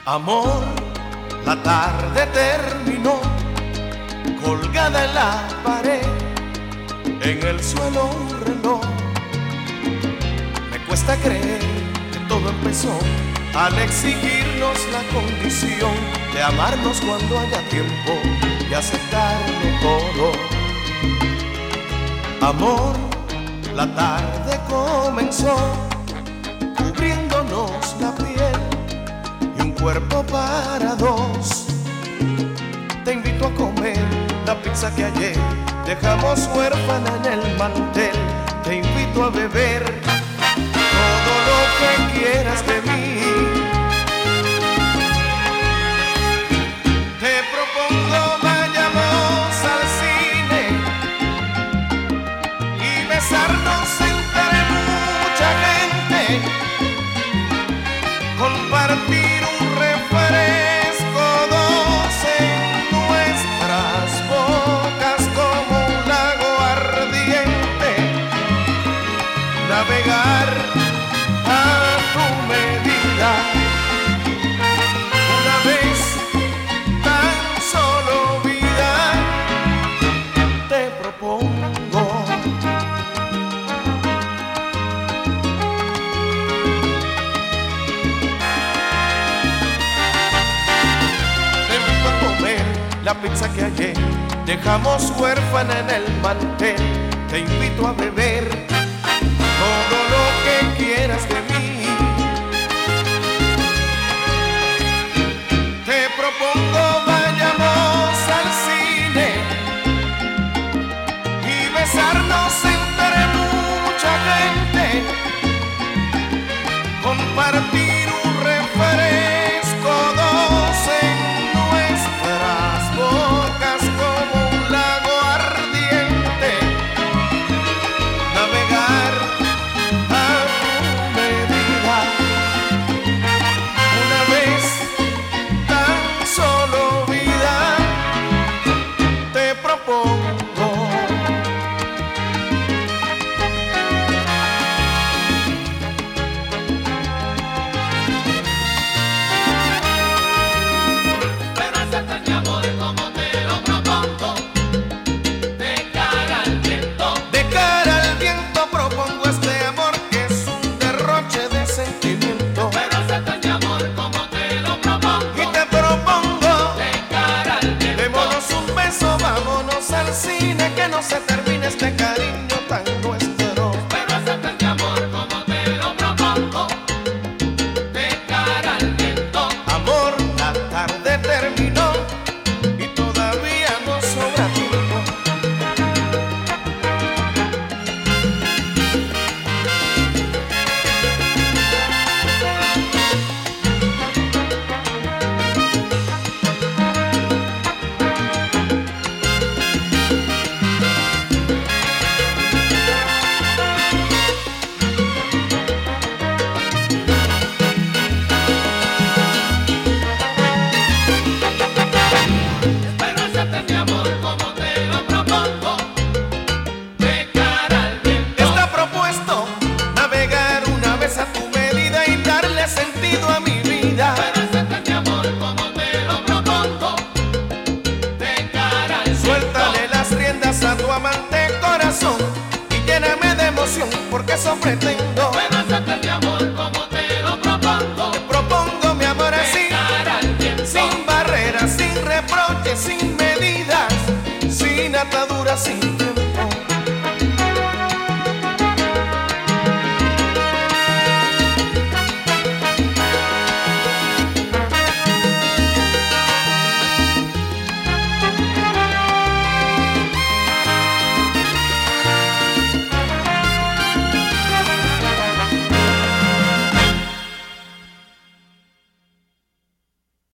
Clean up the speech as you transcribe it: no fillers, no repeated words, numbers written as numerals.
Amor, la tarde terminó, colgada en la pared, en el suelo un reloj. Me cuesta creer que todo empezó al exigirnos la condición de amarnos cuando haya tiempo y aceptarlo todo. Amor, la tarde comenzó, cubriéndonos la piel y un cuerpo para dos. Te invito a comer la pizza que ayer dejamos huérfana en el mantel. Te invito a beber todo lo que quieras de mí. Te propongo vayamos al cine y besarnos entre mucha gente, compartir un refresco, dos en nuestras bocas como un lago ardiente, navegar a tu medida, una vez tan solo vida, te propongo. La pizza que ayer dejamos huérfana en el mantel. Te invito a beber todo lo que quieras de mí. Te propongo vayamos al cine y besarnos entre mucha gente, compartir un refresco, dos en bocas como un lago ardiente, navegar a tu medida, una vez tan solo vida, te propongo. Vámonos al cine, que no se termine este cariño tan nuestro. Pero acepta mi amor como te lo propongo, de cara al viento. Amor, la tarde terminó y todavía nos sobra tiempo. Sentido a mi vida, pero acepta mi amor como te lo propongo, de cara al viento. Suéltale las riendas a tu amante corazón y lléname de emoción, porque eso pretendo. Pero acepta mi amor como te lo propongo, te propongo mi amor de así, cara al viento. sin barreras, sin reproches, sin medidas, sin ataduras, sin